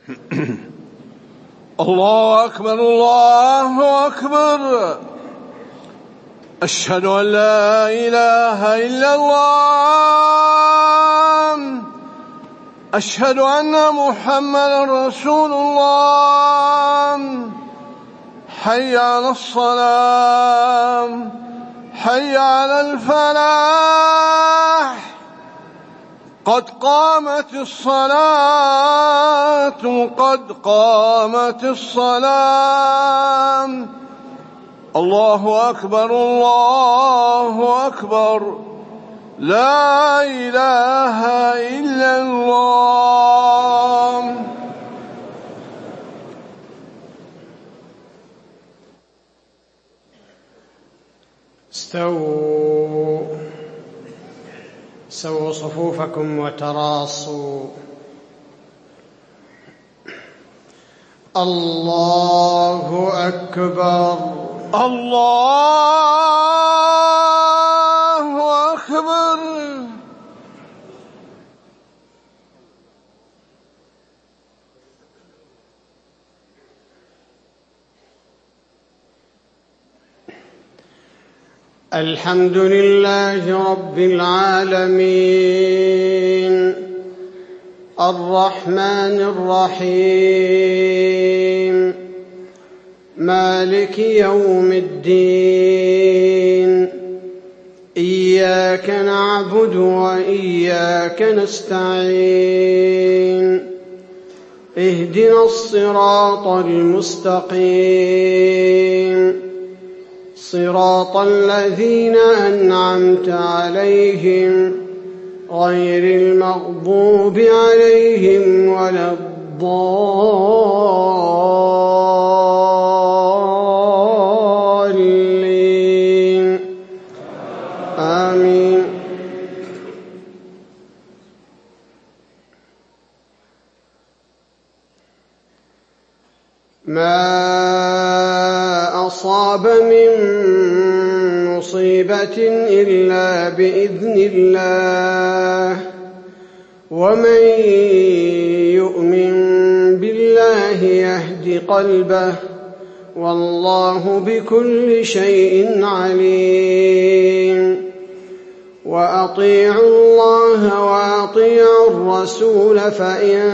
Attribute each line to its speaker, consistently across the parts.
Speaker 1: الله أكبر الله أكبر. أشهد أن لا إله إلا الله. أشهد أن محمدا رسول الله. حي على الصلاة، حي على الفلاح، قد قامت الصلاة، قد قامت الصلاة. الله أكبر الله أكبر. لا إله إلا الله.
Speaker 2: سووا صفوفكم وتراصوا. الله أكبر
Speaker 1: الله أكبر.
Speaker 2: الحمد لله رب العالمين، الرحمن الرحيم، مالك يوم الدين. إياك نعبد وإياك نستعين. اهدنا الصراط المستقيم، صراط الذين أنعمت عليهم غير المغضوب عليهم ولا الضالين. آمين. ما أصاب من مصيبة إلا بإذن الله، ومن يؤمن بالله يهد قلبه، والله بكل شيء عليم. وأطيعوا الله وأطيعوا الرسول، فإن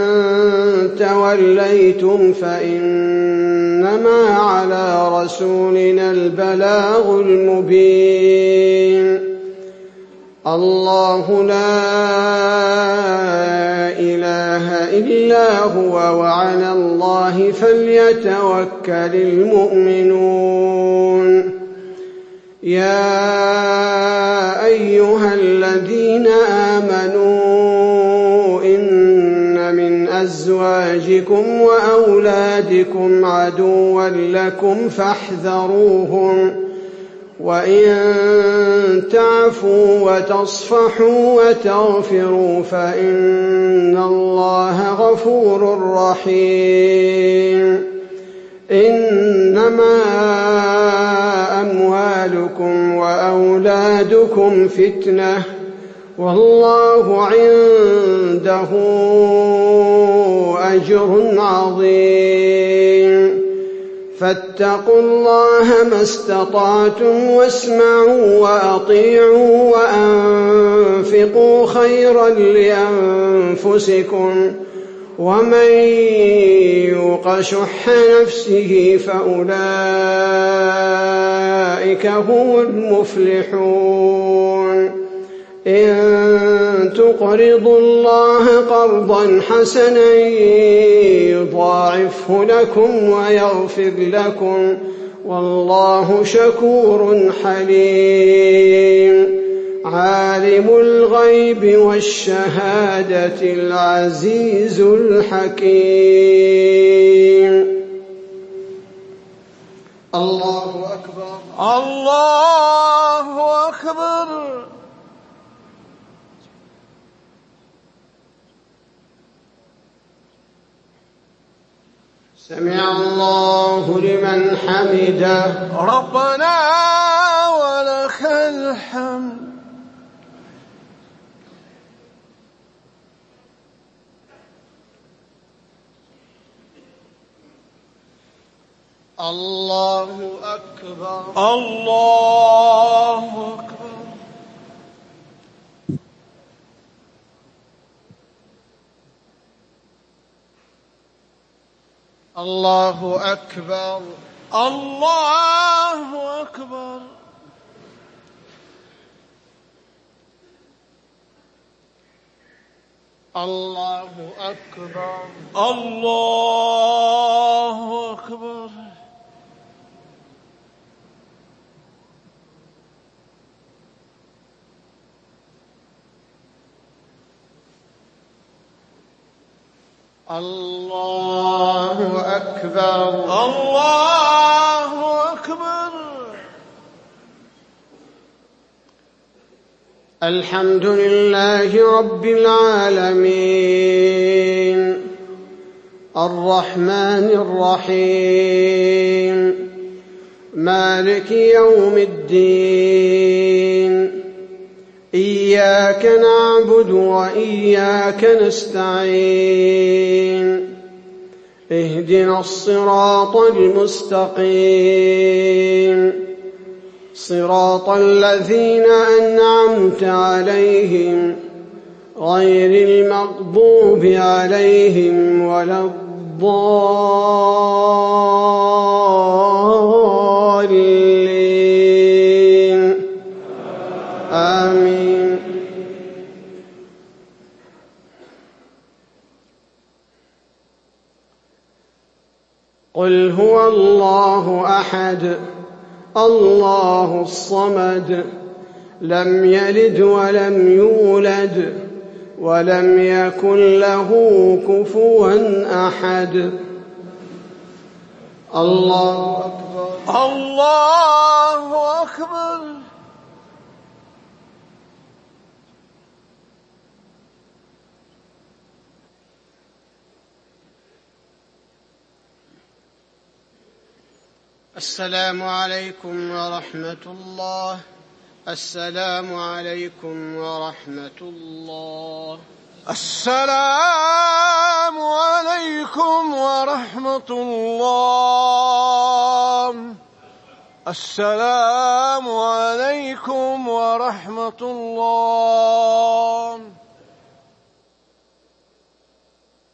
Speaker 2: توليتم فإنما على رسولنا البلاغ المبين. الله لا إله إلا هو، وعلى الله فليتوكل المؤمنون. يا أيها الذين آمنوا إن من أزواجكم وأولادكم عدوا لكم فاحذروهم، وإن تعفوا وتصفحوا وتغفروا فإن الله غفور رحيم. إنما أموالكم وأولادكم فتنة، والله عنده أجر عظيم. فاتقوا الله ما استطعتم، واسمعوا وأطيعوا وأنفقوا خيرا لأنفسكم، ومن يوق شح نفسه فأولئك هم المفلحون. إن تقرضوا الله قرضا حسنا يضاعفه لكم ويغفر لكم، والله شكور حليم. عالم الغيب والشهادة العزيز الحكيم. الله أكبر
Speaker 1: الله أكبر.
Speaker 2: سمع الله لمن حمده.
Speaker 1: ربنا ولك الحمد.
Speaker 2: الله أكبر.
Speaker 1: الله أكبر.
Speaker 2: الله أكبر.
Speaker 1: الله أكبر.
Speaker 2: الله أكبر.
Speaker 1: الله أكبر.
Speaker 2: الله أكبر.
Speaker 1: الله أكبر.
Speaker 2: الحمد لله رب العالمين الرحمن الرحيم مالك يوم الدين إياك نعبد وإياك نستعين اهدنا الصراط المستقيم صراط الذين أنعمت عليهم غير المغضوب عليهم ولا الضالين آمين. قل هو الله أحد الله الصمد لم يلد ولم يولد ولم يكن له كفوا أحد. الله أكبر.
Speaker 1: الله أكبر.
Speaker 2: السلام عليكم ورحمة الله. السلام عليكم ورحمة الله.
Speaker 1: السلام عليكم ورحمة الله. السلام عليكم ورحمة الله.